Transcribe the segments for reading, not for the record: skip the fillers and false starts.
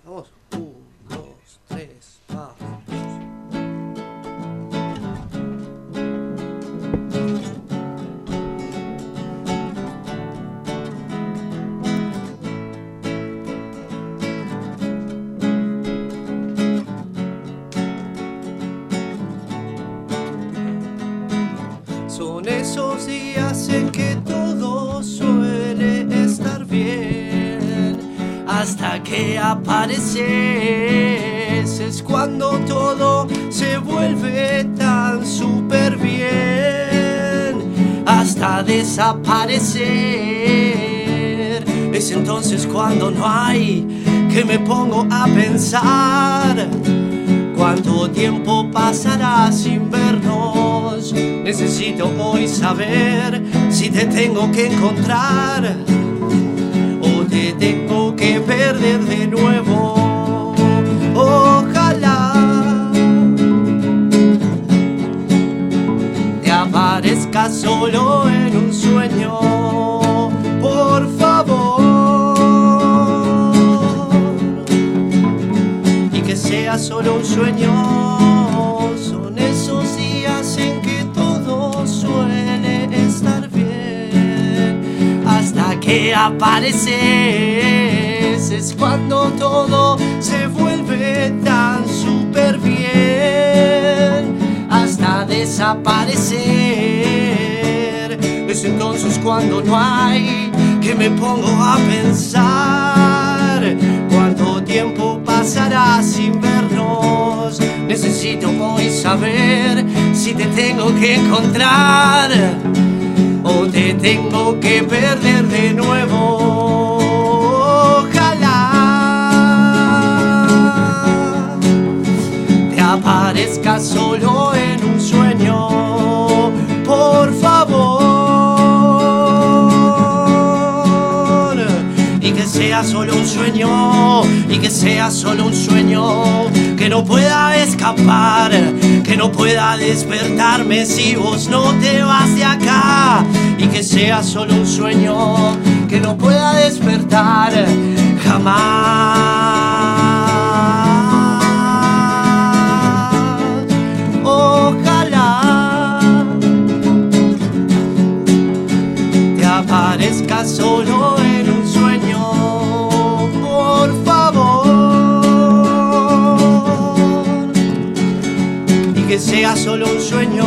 Vamos. 1, 2, 3, va. Son esos días en que todo suele estar bien, hasta que apareces, es cuando todo se vuelve tan súper bien, hasta desaparecer. Es entonces cuando no hay, que me pongo a pensar cuánto tiempo pasará sin vernos. Necesito hoy saber si te tengo que encontrar o te tengo que perder de nuevo. Ojalá te aparezca solo en un sueño, por favor, y que sea solo un sueño. Son esos días en que todo suele estar bien, hasta que apareces, es cuando todo se vuelve tan súper bien, hasta desaparecer. Es entonces cuando no hay, que me pongo a pensar cuánto tiempo pasará sin vernos. Necesito hoy saber si te tengo que encontrar o te tengo que perder de nuevo. Ojalá te aparezca solo en un sueño, por favor, y que sea solo un sueño, y que sea solo un sueño, que no pueda escapar, que no pueda despertarme si vos no te vas de acá, y que sea solo un sueño, que no pueda despertar jamás. Ojalá te aparezca solo en un sueño, por favor, y que sea solo un sueño.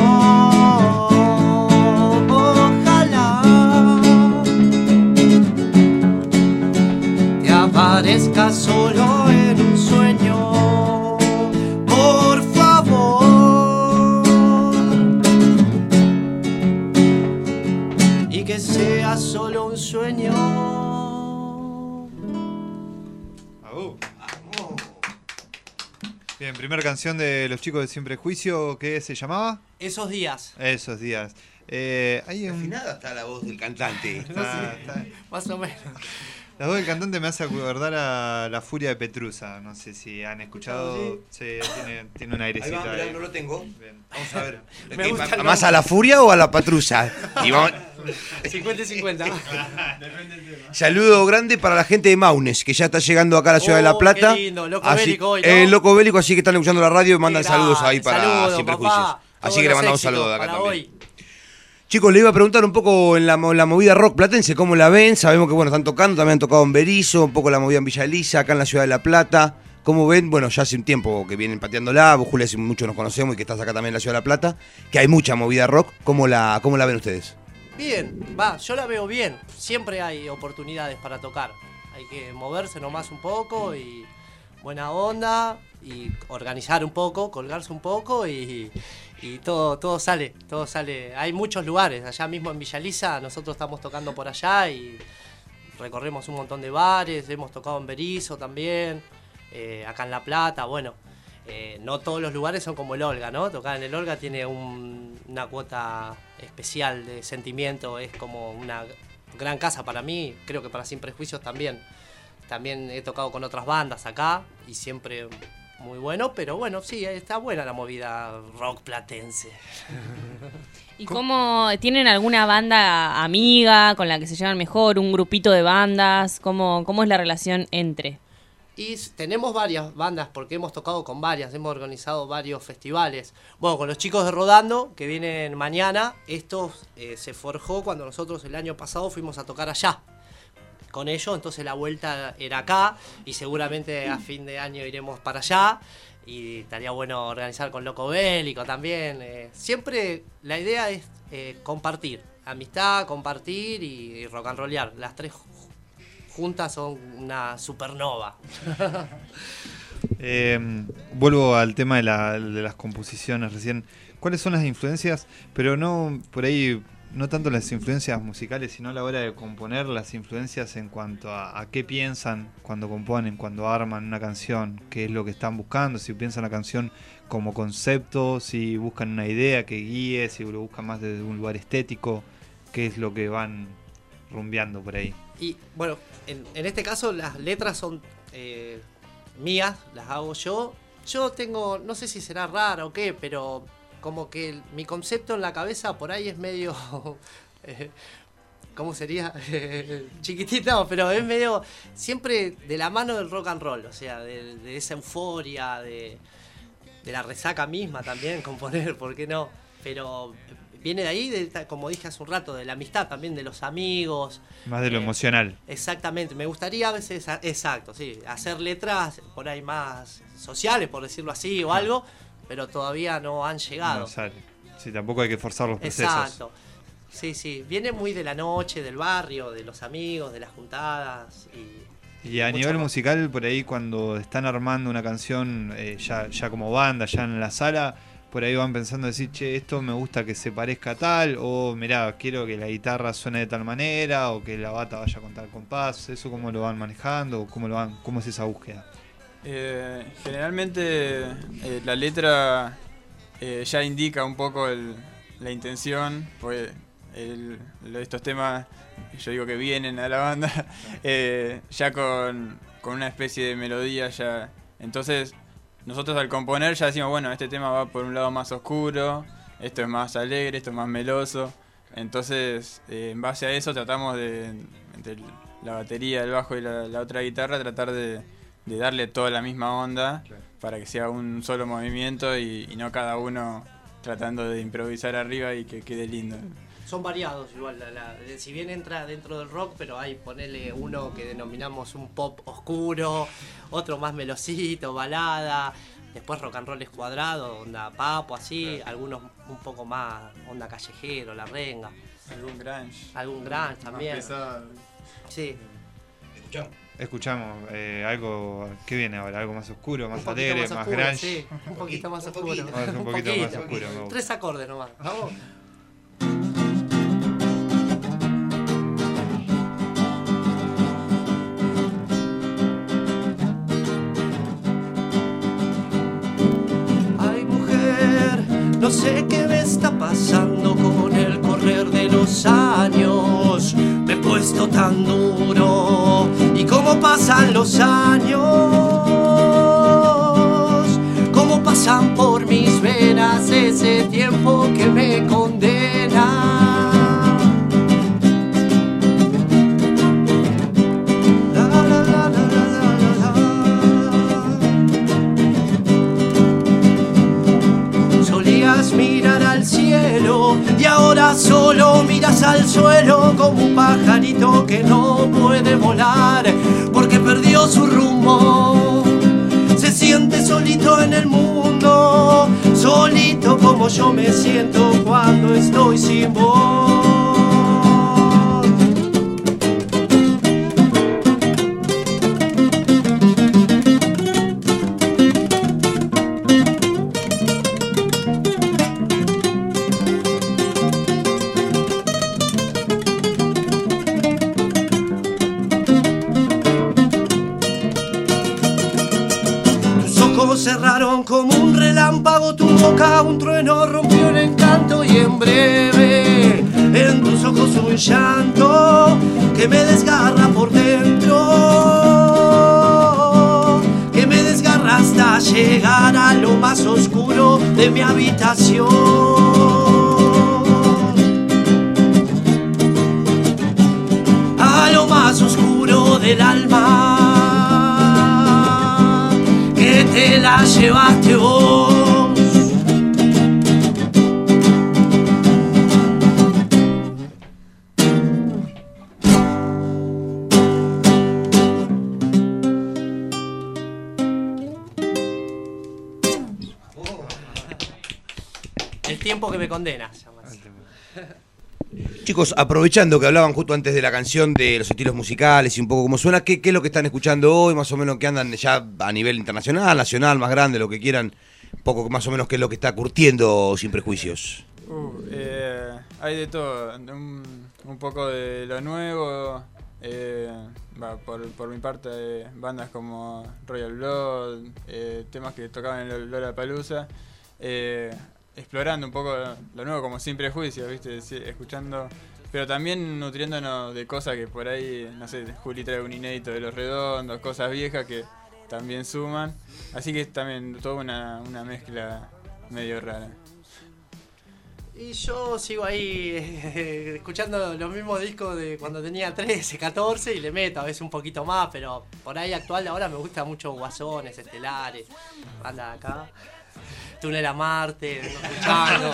Ojalá te aparezca solo en un sueño, por favor, y que sea solo un sueño. Bien, primera canción de los chicos de Sin Prejuicio, ¿qué se llamaba? Esos días. Esos días. Hay un... Afinada está la voz del cantante. Está- Más o menos. La voz del cantante me hace acordar a La Furia de Petrusa. No sé si han escuchado. Sí, tiene un Ahí airecito va, mirá, ahí. no lo tengo. Bien, vamos a ver. Me gusta el ¿Más a la furia o a la patrulla? Y vamos... 50 y 50. Saludo grande para la gente de Maunes, que ya está llegando acá a la ciudad de La Plata. Qué lindo, Loco Así- Bélico hoy, ¿no? Loco Bélico, así que están escuchando la radio y mandan Qué saludos grande, ahí para saludos, Sin papá. Prejuicios. Así Todos que le los mandamos éxitos saludos de acá para también. hoy. Chicos, le iba a preguntar un poco en la movida rock platense, ¿cómo la ven? Sabemos que bueno, están tocando, también han tocado en Berizo, un poco la movida en Villa Elisa, acá en la ciudad de La Plata. ¿Cómo ven? Bueno, ya hace un tiempo que vienen pateándola, vos Julia hace mucho nos conocemos y que estás acá también en la ciudad de La Plata, que hay mucha movida rock. ¿Cómo la ven ustedes? Bien, va, yo la veo bien. Siempre hay oportunidades para tocar. Hay que moverse nomás un poco y buena onda y organizar un poco, colgarse un poco y todo sale, todo sale. Hay muchos lugares, allá mismo en Villa Elisa, nosotros estamos tocando por allá y recorremos un montón de bares, hemos tocado en Berizo también, acá en La Plata, bueno. No todos los lugares son como el Olga, ¿no? Tocar en el Olga tiene una cuota especial de sentimiento, es como una gran casa para mí, creo que para Sin Prejuicios también. También he tocado con otras bandas acá y siempre muy bueno, pero bueno, sí, está buena la movida rock platense. ¿Y cómo tienen alguna banda amiga con la que se llevan mejor, un grupito de bandas? ¿Cómo es la relación entre? Y tenemos varias bandas, porque hemos tocado con varias, hemos organizado varios festivales. Bueno, con los chicos de Rodando, que vienen mañana, esto se forjó cuando nosotros el año pasado fuimos a tocar allá con ellos, entonces la vuelta era acá, y seguramente a fin de año iremos para allá, y estaría bueno organizar con Loco Bélico también. Siempre la idea es compartir, amistad, compartir y rock and rollear. Las tres juntas son una supernova. Vuelvo al tema de las composiciones recién. ¿Cuáles son las influencias? Pero no por ahí, no tanto las influencias musicales, sino a la hora de componer, las influencias en cuanto a qué piensan cuando componen, cuando arman una canción, qué es lo que están buscando, si piensan la canción como concepto, si buscan una idea que guíe, si lo buscan más desde un lugar estético, qué es lo que van rumbeando por ahí. Y bueno, en este caso las letras son mías, las hago yo. Yo tengo, no sé si será raro o qué, pero como que mi concepto en la cabeza por ahí es medio... ¿Cómo sería? Chiquitito, pero es medio siempre de la mano del rock and roll, o sea, de esa euforia, de la resaca misma también, componer, ¿por qué no? Pero viene de ahí, como dije hace un rato, de la amistad también, de los amigos. Más de lo emocional. Exactamente, me gustaría a veces, exacto, sí, hacer letras por ahí más sociales, por decirlo así, o algo, pero todavía no han llegado. No sale. Sí, tampoco hay que forzar los procesos. Exacto. Sí, sí, viene muy de la noche, del barrio, de los amigos, de las juntadas. Y a nivel musical, por ahí cuando están armando una canción ya como banda, ya en la sala, por ahí van pensando decir, che, esto me gusta que se parezca a tal, o mirá, quiero que la guitarra suene de tal manera, o que la bata vaya con tal compás. ¿Eso cómo lo van manejando? ¿Cómo es esa búsqueda? Generalmente la letra ya indica un poco la intención, pues estos temas, yo digo que vienen a la banda ya con una especie de melodía ya. Entonces nosotros al componer ya decimos, bueno, este tema va por un lado más oscuro, esto es más alegre, esto es más meloso. Entonces en base a eso tratamos entre la batería, el bajo y la otra guitarra, tratar de darle toda la misma onda, claro, para que sea un solo movimiento y no cada uno tratando de improvisar arriba y que quede lindo. Son variados igual, si bien entra dentro del rock, pero hay, ponele uno que denominamos un pop oscuro, otro más melosito, balada, después rock and roll es cuadrado, onda papo, así, claro, algunos un poco más onda callejero, la renga. Algún grunge también. Más pesado. Sí. Escuchamos algo que viene ahora, algo más oscuro, más alegre, más grunge. Sí, un poquito más oscuro. Un poquito más oscuro. 3 acordes nomás. Vamos. Ay, mujer, no sé qué me está pasando con el correr de los años. Me he puesto tan duro. Y cómo pasan los años, cómo pasan por mis venas ese tiempo que me condena. La, la, la, la, la, la, la. Solías mirar al cielo y ahora solo miras al suelo como un pajarito que no puede volar porque perdió su rumbo. Se siente solito en el mundo, solito como yo me siento cuando estoy sin voz. Cerraron como un relámpago tu boca, un trueno rompió el encanto y en breve en tus ojos un llanto que me desgarra por dentro, que me desgarra hasta llegar a lo más oscuro de mi habitación, a lo más oscuro del alma. te la llevaste vos. El tiempo que me condena, se llama así. Chicos, aprovechando que hablaban justo antes de la canción de los estilos musicales y un poco cómo suena, ¿qué es lo que están escuchando hoy? Más o menos que andan ya a nivel internacional, nacional, más grande, lo que quieran. Un poco más o menos qué es lo que está curtiendo Sin Prejuicios. Hay de todo, un poco de lo nuevo. Por mi parte, bandas como Royal Blood, temas que tocaban en Lollapalooza. Explorando un poco lo nuevo como Sin Prejuicios, ¿viste? Escuchando, pero también nutriéndonos de cosas que por ahí, no sé, Juli trae un inédito de Los Redondos, cosas viejas que también suman. Así que es también toda una mezcla medio rara. Y yo sigo ahí escuchando los mismos discos de cuando tenía 13, 14 y le meto a veces un poquito más, pero por ahí actual de ahora me gusta mucho Guasones, Estelares, banda de acá. Túnel a Marte, escuchando.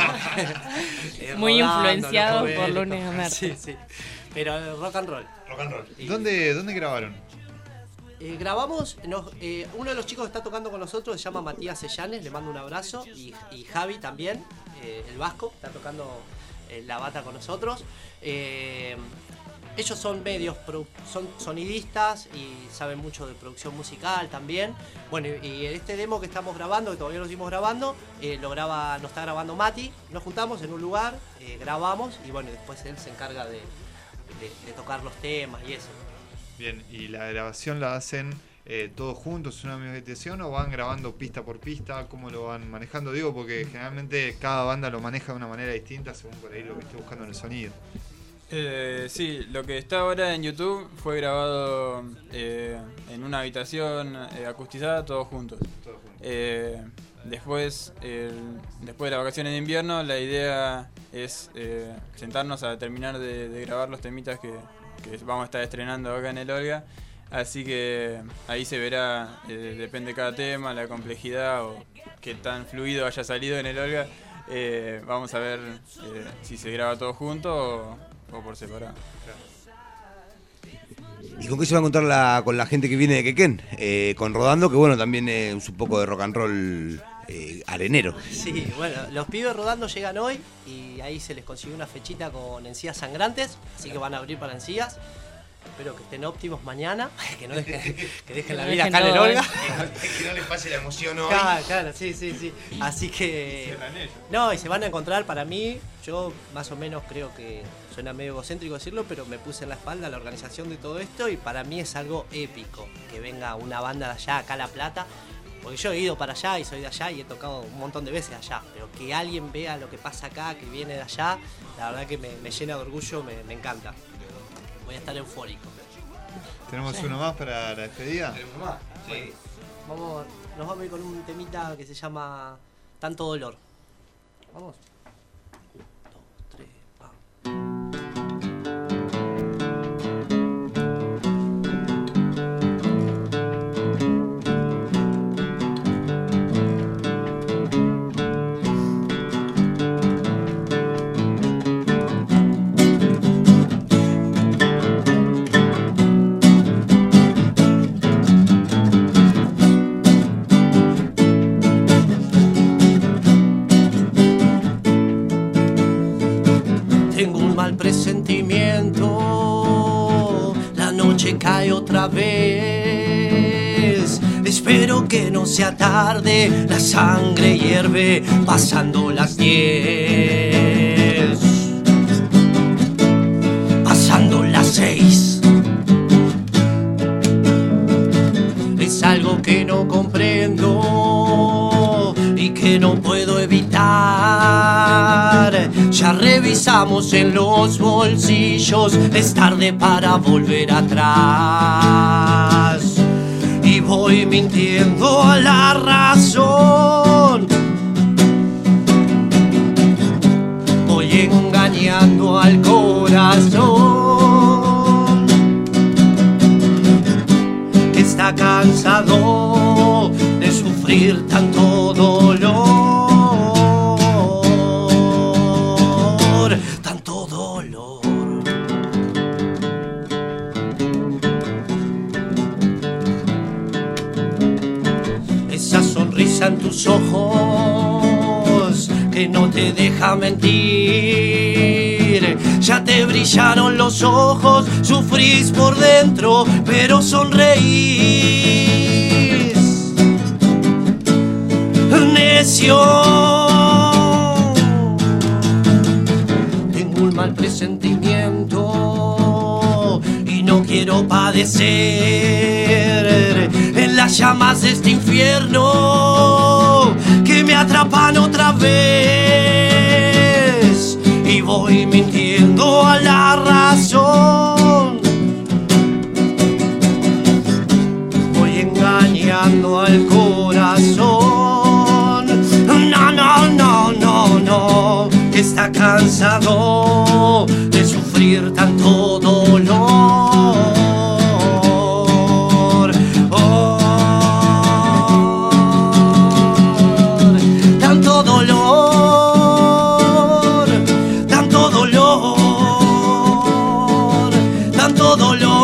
Muy rodando, influenciado los por Lunes Lunes a Marte. Sí, sí. Pero rock and roll. Rock and roll. Y, ¿Dónde grabaron? grabamos, uno de los chicos que está tocando con nosotros se llama Matías Sellanes, le mando un abrazo. Y Javi también, el vasco, está tocando la bata con nosotros. Ellos son son sonidistas y saben mucho de producción musical también. Bueno, y este demo que estamos grabando, que todavía lo seguimos grabando, nos está grabando Mati. Nos juntamos en un lugar, grabamos y bueno, después él se encarga de tocar los temas y eso. Bien, ¿y la grabación la hacen todos juntos, una meditación, o van grabando pista por pista? ¿Cómo lo van manejando? Digo, porque generalmente cada banda lo maneja de una manera distinta según por ahí lo que esté buscando en el sonido. Sí, lo que está ahora en YouTube fue grabado en una habitación acustizada, todos juntos. Después de las vacaciones de invierno, la idea es sentarnos a terminar de grabar los temitas que vamos a estar estrenando acá en el Olga. Así que ahí se verá, depende de cada tema, la complejidad o qué tan fluido haya salido en el Olga. Vamos a ver si se graba todo junto o por separado. ¿Y con qué se va a encontrar con la gente que viene de Quequén? Con Rodando, que bueno, también es un poco de rock and roll arenero. Sí, bueno, los pibes Rodando llegan hoy y ahí se les consiguió una fechita con Encías Sangrantes, así que van a abrir para Encías. Espero que estén óptimos mañana, que dejen la vida acá en el Olga. Que no les pase la emoción hoy. Claro, sí. Así que... No, y se van a encontrar, para mí, yo más o menos creo que suena medio egocéntrico decirlo, pero me puse en la espalda la organización de todo esto y para mí es algo épico que venga una banda de allá, acá a La Plata, porque yo he ido para allá y soy de allá y he tocado un montón de veces allá, pero que alguien vea lo que pasa acá, que viene de allá, la verdad que me llena de orgullo, me encanta. Voy a estar eufórico. ¿Tenemos uno más para la despedida? Sí. Nos vamos a ir con un temita que se llama Tanto Dolor. Vamos. 1, 2, 3, vamos. Presentimiento, la noche cae otra vez. Espero que no sea tarde, la sangre hierve pasando las 10, pasando las 6. Es algo que no comprendo y que no puedo evitar. Ya revisamos en los bolsillos, es tarde para volver atrás. Y voy mintiendo a la razón, voy engañando al corazón, que está cansado de sufrir sonrisa en tus ojos que no te deja mentir. Ya te brillaron los ojos, sufrís por dentro, pero sonreís. Necio, tengo un mal presentimiento y no quiero padecer en las llamas de este infierno que me atrapan otra vez. Y voy mintiendo a la razón, voy engañando al corazón. No, no, no, no, no, que está cansado de sufrir tanto dolor. Tanto dolor, tanto dolor, tanto dolor.